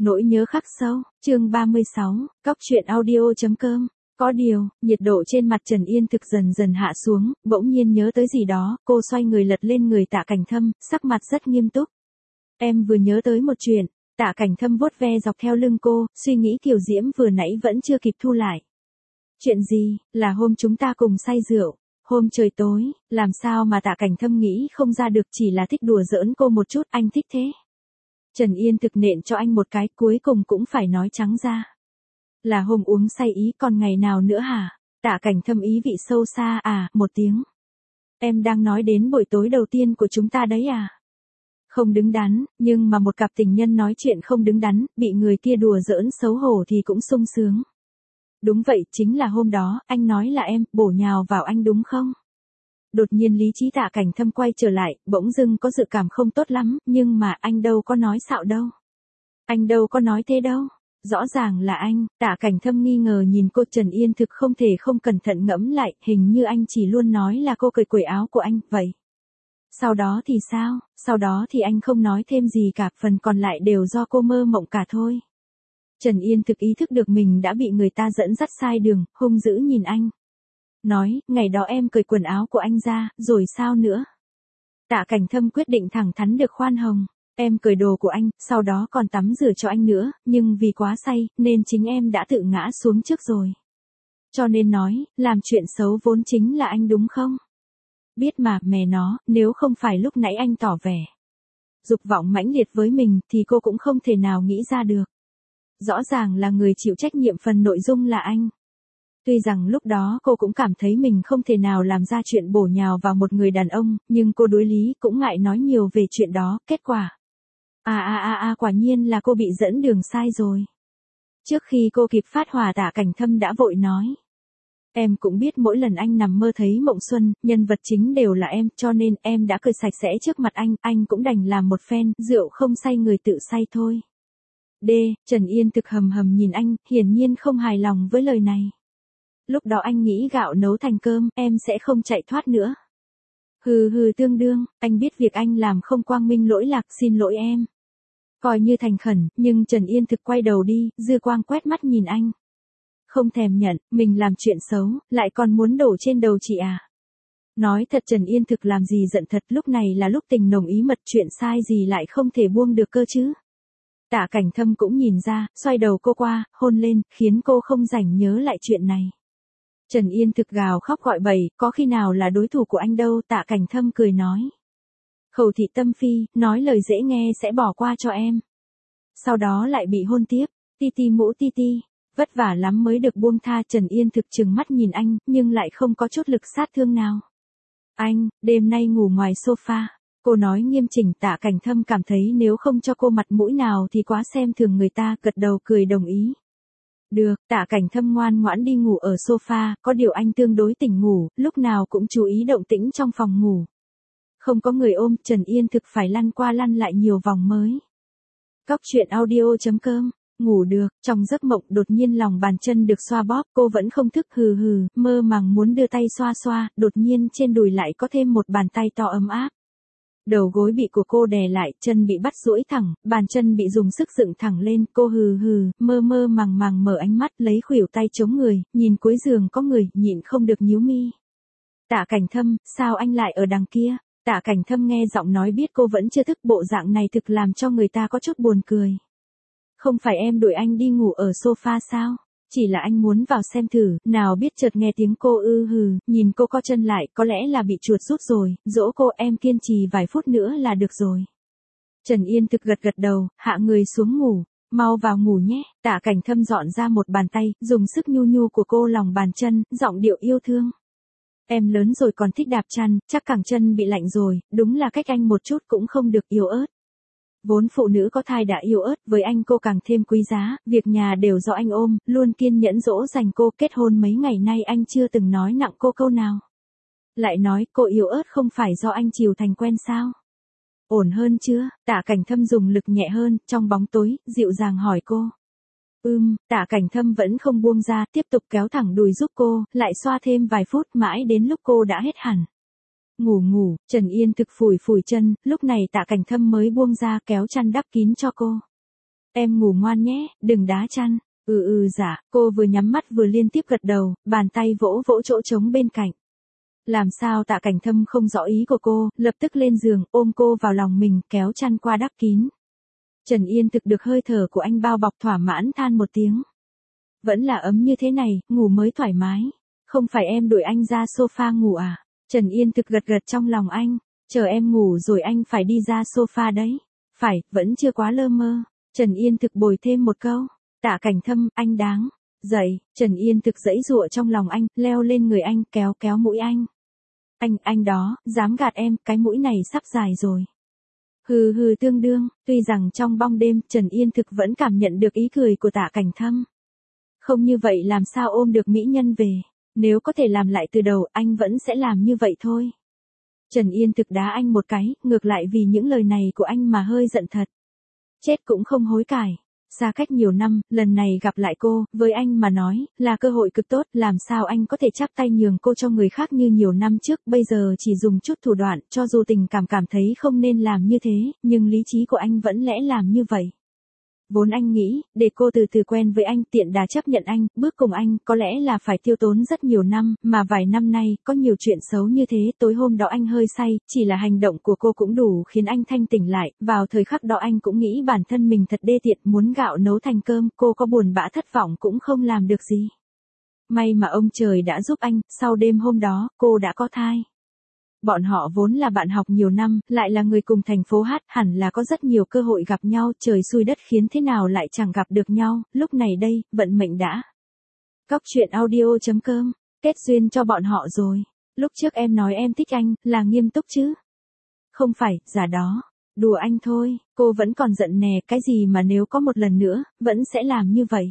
Nỗi nhớ khắc sâu, chương 36, cóc truyện audio.com. Có điều, nhiệt độ trên mặt Trần Yên Thực dần dần hạ xuống, bỗng nhiên nhớ tới gì đó, cô xoay người lật lên người Tạ Cảnh Thâm, sắc mặt rất nghiêm túc. Em vừa nhớ tới một chuyện. Tạ Cảnh Thâm vuốt ve dọc theo lưng cô, suy nghĩ kiều diễm vừa nãy vẫn chưa kịp thu lại. Chuyện gì? Là hôm chúng ta cùng say rượu. Hôm trời tối, làm sao mà Tạ Cảnh Thâm nghĩ không ra được, chỉ là thích đùa giỡn cô một chút, anh thích thế. Trần Yên Thực nện cho anh một cái, cuối cùng cũng phải nói trắng ra. Là hôm uống say ý, còn ngày nào nữa hả? Tạ Cảnh Thâm ý vị sâu xa, một tiếng. Em đang nói đến buổi tối đầu tiên của chúng ta đấy à? Không đứng đắn, nhưng mà một cặp tình nhân nói chuyện không đứng đắn, bị người kia đùa giỡn xấu hổ thì cũng sung sướng. Đúng vậy, chính là hôm đó, anh nói là em, bổ nhào vào anh đúng không? Đột nhiên lý trí Tạ Cảnh Thâm quay trở lại, bỗng dưng có dự cảm không tốt lắm, nhưng mà anh đâu có nói xạo đâu. Anh đâu có nói thế đâu. Rõ ràng là anh. Tạ Cảnh Thâm nghi ngờ nhìn cô. Trần Yên Thực không thể không cẩn thận ngẫm lại, hình như anh chỉ luôn nói là cô cởi quần áo của anh, vậy. Sau đó thì sao? Sau đó thì anh không nói thêm gì cả, phần còn lại đều do cô mơ mộng cả thôi. Trần Yên Thực ý thức được mình đã bị người ta dẫn dắt sai đường, hung dữ nhìn anh. Nói, ngày đó em cởi quần áo của anh ra, rồi sao nữa? Tạ Cảnh Thâm quyết định thẳng thắn được khoan hồng. Em cởi đồ của anh, sau đó còn tắm rửa cho anh nữa, nhưng vì quá say, nên chính em đã tự ngã xuống trước rồi. Cho nên nói, làm chuyện xấu vốn chính là anh đúng không? Biết mà, mẹ nó, nếu không phải lúc nãy anh tỏ vẻ dục vọng mãnh liệt với mình, thì cô cũng không thể nào nghĩ ra được. Rõ ràng là người chịu trách nhiệm phần nội dung là anh. Tuy rằng lúc đó cô cũng cảm thấy mình không thể nào làm ra chuyện bổ nhào vào một người đàn ông, nhưng cô đối lý cũng ngại nói nhiều về chuyện đó, kết quả. Quả nhiên là cô bị dẫn đường sai rồi. Trước khi cô kịp phát hỏa, Tạ Cảnh Thâm đã vội nói. Em cũng biết mỗi lần anh nằm mơ thấy mộng xuân, nhân vật chính đều là em, cho nên em đã cởi sạch sẽ trước mặt anh cũng đành làm một phen, rượu không say người tự say thôi. Trần Yên Thực hầm hầm nhìn anh, hiển nhiên không hài lòng với lời này. Lúc đó anh nghĩ gạo nấu thành cơm, em sẽ không chạy thoát nữa. Tương đương, anh biết việc anh làm không quang minh lỗi lạc, xin lỗi em. Coi như thành khẩn, nhưng Trần Yên Thực quay đầu đi, dư quang quét mắt nhìn anh. Không thèm nhận, mình làm chuyện xấu, lại còn muốn đổ trên đầu chị à. Nói thật, Trần Yên Thực làm gì giận thật, lúc này là lúc tình nồng ý mật, chuyện sai gì lại không thể buông được cơ chứ. Tạ Cảnh Thâm cũng nhìn ra, xoay đầu cô qua, hôn lên, khiến cô không rảnh nhớ lại chuyện này. Trần Yên Thực gào khóc gọi bầy, có khi nào là đối thủ của anh đâu. Tạ Cảnh Thâm cười nói. Khẩu thị tâm phi, nói lời dễ nghe sẽ bỏ qua cho em. Sau đó lại bị hôn tiếp, ti ti, vất vả lắm mới được buông tha. Trần Yên Thực trừng mắt nhìn anh, nhưng lại không có chút lực sát thương nào. Anh, đêm nay ngủ ngoài sofa. Cô nói nghiêm chỉnh. Tạ Cảnh Thâm cảm thấy nếu không cho cô mặt mũi nào thì quá xem thường người ta, gật đầu cười đồng ý. Được, Tạ Cảnh Thâm ngoan ngoãn đi ngủ ở sofa, có điều anh tương đối tỉnh ngủ, lúc nào cũng chú ý động tĩnh trong phòng ngủ. Không có người ôm, Trần Yên Thực phải lăn qua lăn lại nhiều vòng mới. Cóc truyện audio.com, ngủ được, trong giấc mộng đột nhiên lòng bàn chân được xoa bóp, cô vẫn không thức, mơ màng muốn đưa tay xoa xoa, đột nhiên trên đùi lại có thêm một bàn tay to ấm áp. Đầu gối bị của cô đè lại, chân bị bắt duỗi thẳng, bàn chân bị dùng sức dựng thẳng lên, cô mơ màng mở ánh mắt, lấy khuỷu tay chống người, nhìn cuối giường có người, nhịn không được nhíu mi. Tạ Cảnh Thâm, sao anh lại ở đằng kia? Tạ Cảnh Thâm nghe giọng nói biết cô vẫn chưa thức, bộ dạng này thực làm cho người ta có chút buồn cười. Không phải em đuổi anh đi ngủ ở sofa sao? Chỉ là anh muốn vào xem thử, nào biết chợt nghe tiếng cô nhìn cô co chân lại, có lẽ là bị chuột rút rồi, dỗ cô, em kiên trì vài phút nữa là được rồi. Trần Yên Thực gật đầu, hạ người xuống ngủ, mau vào ngủ nhé. Tạ Cảnh Thâm dọn ra một bàn tay, dùng sức nhu nhu của cô lòng bàn chân, giọng điệu yêu thương. Em lớn rồi còn thích đạp chăn, chắc cẳng chân bị lạnh rồi, đúng là cách anh một chút cũng không được, yếu ớt. Vốn phụ nữ có thai đã yếu ớt, với anh cô càng thêm quý giá, việc nhà đều do anh ôm, luôn kiên nhẫn dỗ dành cô, kết hôn mấy ngày nay anh chưa từng nói nặng cô câu nào. Lại nói cô yếu ớt không phải do anh chiều thành quen sao? Ổn hơn chưa? Tạ Cảnh Thâm dùng lực nhẹ hơn, trong bóng tối, dịu dàng hỏi cô. Tạ Cảnh Thâm vẫn không buông ra, tiếp tục kéo thẳng đùi giúp cô, lại xoa thêm vài phút, mãi đến lúc cô đã hết hẳn. Ngủ, Trần Yên Thực phủi chân, lúc này Tạ Cảnh Thâm mới buông ra, kéo chăn đắp kín cho cô. Em ngủ ngoan nhé, đừng đá chăn. Dạ, cô vừa nhắm mắt vừa liên tiếp gật đầu, bàn tay vỗ vỗ chỗ trống bên cạnh. Làm sao Tạ Cảnh Thâm không rõ ý của cô, lập tức lên giường, ôm cô vào lòng mình, kéo chăn qua đắp kín. Trần Yên thực được hơi thở của anh bao bọc thỏa mãn than một tiếng. Vẫn là ấm như thế này, ngủ mới thoải mái. Không phải em đuổi anh ra sofa ngủ à? Trần Yên thực gật gật trong lòng anh. Chờ em ngủ rồi anh phải đi ra sofa đấy. Phải, vẫn chưa quá lơ mơ. Trần Yên thực bồi thêm một câu. Tạ Cảnh Thâm, anh đáng. Dậy, Trần Yên thực giãy giụa trong lòng anh, leo lên người anh, kéo kéo mũi anh. Anh đó, dám gạt em, cái mũi này sắp dài rồi. Hừ hừ tương đương, tuy rằng trong bóng đêm Trần Yên thực vẫn cảm nhận được ý cười của Tạ Cảnh Thâm. Không như vậy làm sao ôm được mỹ nhân về, nếu có thể làm lại từ đầu anh vẫn sẽ làm như vậy thôi. Trần Yên thực đá anh một cái, ngược lại vì những lời này của anh mà hơi giận thật. Chết cũng không hối cải. Xa cách nhiều năm, lần này gặp lại cô, với anh mà nói, là cơ hội cực tốt, làm sao anh có thể chắp tay nhường cô cho người khác như nhiều năm trước, bây giờ chỉ dùng chút thủ đoạn, cho dù tình cảm thấy không nên làm như thế, nhưng lý trí của anh vẫn lẽ làm như vậy. Vốn anh nghĩ, để cô từ từ quen với anh, tiện đà chấp nhận anh, bước cùng anh, có lẽ là phải tiêu tốn rất nhiều năm, mà vài năm nay, có nhiều chuyện xấu như thế, tối hôm đó anh hơi say, chỉ là hành động của cô cũng đủ khiến anh thanh tỉnh lại, vào thời khắc đó anh cũng nghĩ bản thân mình thật đê tiện, muốn gạo nấu thành cơm, cô có buồn bã thất vọng cũng không làm được gì. May mà ông trời đã giúp anh, sau đêm hôm đó, cô đã có thai. Bọn họ vốn là bạn học nhiều năm, lại là người cùng thành phố hát, hẳn là có rất nhiều cơ hội gặp nhau, trời xui đất khiến thế nào lại chẳng gặp được nhau, lúc này đây, vận mệnh đã. Cóc truyện audio.com, kết duyên cho bọn họ rồi. Lúc trước em nói em thích anh, là nghiêm túc chứ? Không phải, giả đó. Đùa anh thôi, cô vẫn còn giận nè, cái gì mà nếu có một lần nữa, vẫn sẽ làm như vậy.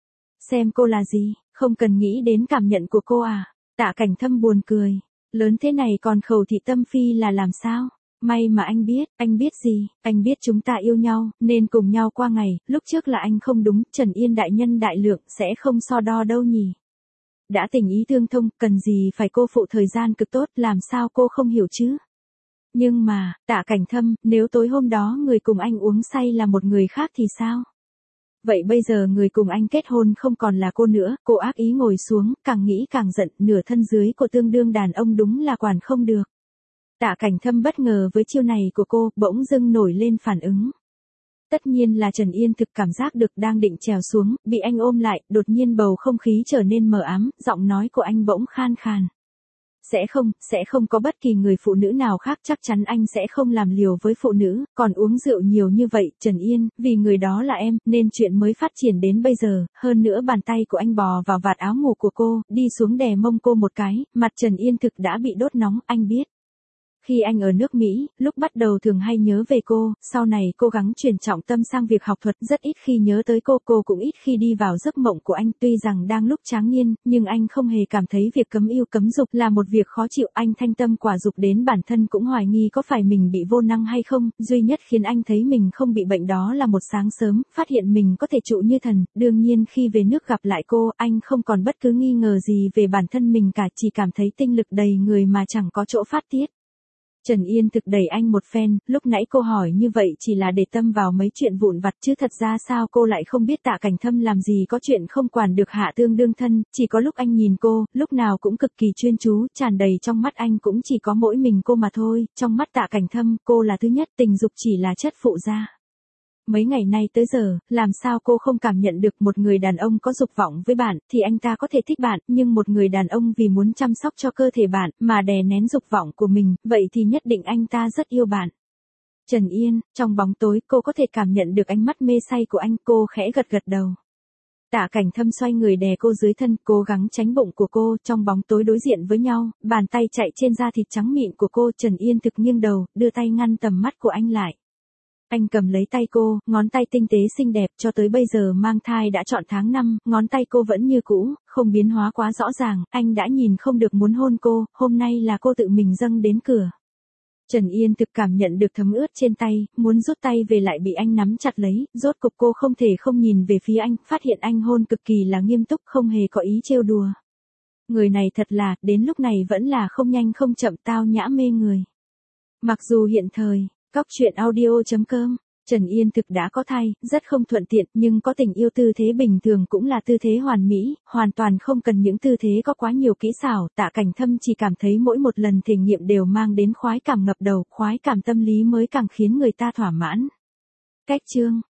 Xem cô là gì, không cần nghĩ đến cảm nhận của cô à? Tạ Cảnh Thâm buồn cười. Lớn thế này còn khẩu thị tâm phi là làm sao? May mà anh biết gì, anh biết chúng ta yêu nhau, nên cùng nhau qua ngày, lúc trước là anh không đúng, Trần Yên đại nhân đại lượng, sẽ không so đo đâu nhỉ. Đã tình ý tương thông, cần gì phải cô phụ thời gian cực tốt, làm sao cô không hiểu chứ? Nhưng mà, Tạ Cảnh Thâm, nếu tối hôm đó người cùng anh uống say là một người khác thì sao? Vậy bây giờ người cùng anh kết hôn không còn là cô nữa, cô ác ý ngồi xuống, càng nghĩ càng giận, nửa thân dưới của tương đương đàn ông đúng là quản không được. Tạ Cảnh Thâm bất ngờ với chiêu này của cô, bỗng dưng nổi lên phản ứng. Tất nhiên là Trần Yên thực cảm giác được đang định trèo xuống, bị anh ôm lại, đột nhiên bầu không khí trở nên mờ ám, giọng nói của anh bỗng khan khàn. Sẽ không có bất kỳ người phụ nữ nào khác, chắc chắn anh sẽ không làm liều với phụ nữ, còn uống rượu nhiều như vậy, Trần Yên, vì người đó là em, nên chuyện mới phát triển đến bây giờ, hơn nữa bàn tay của anh bò vào vạt áo ngủ của cô, đi xuống đè mông cô một cái, mặt Trần Yên thực đã bị đốt nóng, anh biết. Khi anh ở nước Mỹ, lúc bắt đầu thường hay nhớ về cô, sau này cố gắng chuyển trọng tâm sang việc học thuật, rất ít khi nhớ tới cô cũng ít khi đi vào giấc mộng của anh, tuy rằng đang lúc tráng niên, nhưng anh không hề cảm thấy việc cấm yêu cấm dục là một việc khó chịu, anh thanh tâm quả dục đến bản thân cũng hoài nghi có phải mình bị vô năng hay không, duy nhất khiến anh thấy mình không bị bệnh đó là một sáng sớm, phát hiện mình có thể trụ như thần, đương nhiên khi về nước gặp lại cô, anh không còn bất cứ nghi ngờ gì về bản thân mình cả, chỉ cảm thấy tinh lực đầy người mà chẳng có chỗ phát tiết. Trần Yên thực đẩy anh một phen, lúc nãy cô hỏi như vậy chỉ là để tâm vào mấy chuyện vụn vặt chứ thật ra sao cô lại không biết Tạ Cảnh Thâm làm gì có chuyện không quản được hạ tương đương thân, chỉ có lúc anh nhìn cô, lúc nào cũng cực kỳ chuyên chú, tràn đầy trong mắt anh cũng chỉ có mỗi mình cô mà thôi, trong mắt Tạ Cảnh Thâm, cô là thứ nhất, tình dục chỉ là chất phụ gia. Mấy ngày nay tới giờ, làm sao cô không cảm nhận được một người đàn ông có dục vọng với bạn, thì anh ta có thể thích bạn, nhưng một người đàn ông vì muốn chăm sóc cho cơ thể bạn, mà đè nén dục vọng của mình, vậy thì nhất định anh ta rất yêu bạn. Trần Yên, trong bóng tối, cô có thể cảm nhận được ánh mắt mê say của anh, cô khẽ gật gật đầu. Tạ Cảnh Thâm xoay người đè cô dưới thân, cố gắng tránh bụng của cô, trong bóng tối đối diện với nhau, bàn tay chạy trên da thịt trắng mịn của cô, Trần Yên thực nghiêng đầu, đưa tay ngăn tầm mắt của anh lại. Anh cầm lấy tay cô, ngón tay tinh tế xinh đẹp, cho tới bây giờ mang thai đã trọn tháng 5, ngón tay cô vẫn như cũ, không biến hóa quá rõ ràng, anh đã nhìn không được muốn hôn cô, hôm nay là cô tự mình dâng đến cửa. Trần Yên thực cảm nhận được thấm ướt trên tay, muốn rút tay về lại bị anh nắm chặt lấy, rốt cục cô không thể không nhìn về phía anh, phát hiện anh hôn cực kỳ là nghiêm túc, không hề có ý trêu đùa. Người này thật là, đến lúc này vẫn là không nhanh không chậm, tao nhã mê người. Mặc dù hiện thời, cóc truyện audio.com Trần Yên thực đã có thai, rất không thuận tiện, nhưng có tình yêu tư thế bình thường cũng là tư thế hoàn mỹ, hoàn toàn không cần những tư thế có quá nhiều kỹ xảo, Tạ Cảnh Thâm chỉ cảm thấy mỗi một lần thể nghiệm đều mang đến khoái cảm ngập đầu, khoái cảm tâm lý mới càng khiến người ta thỏa mãn. Cách chương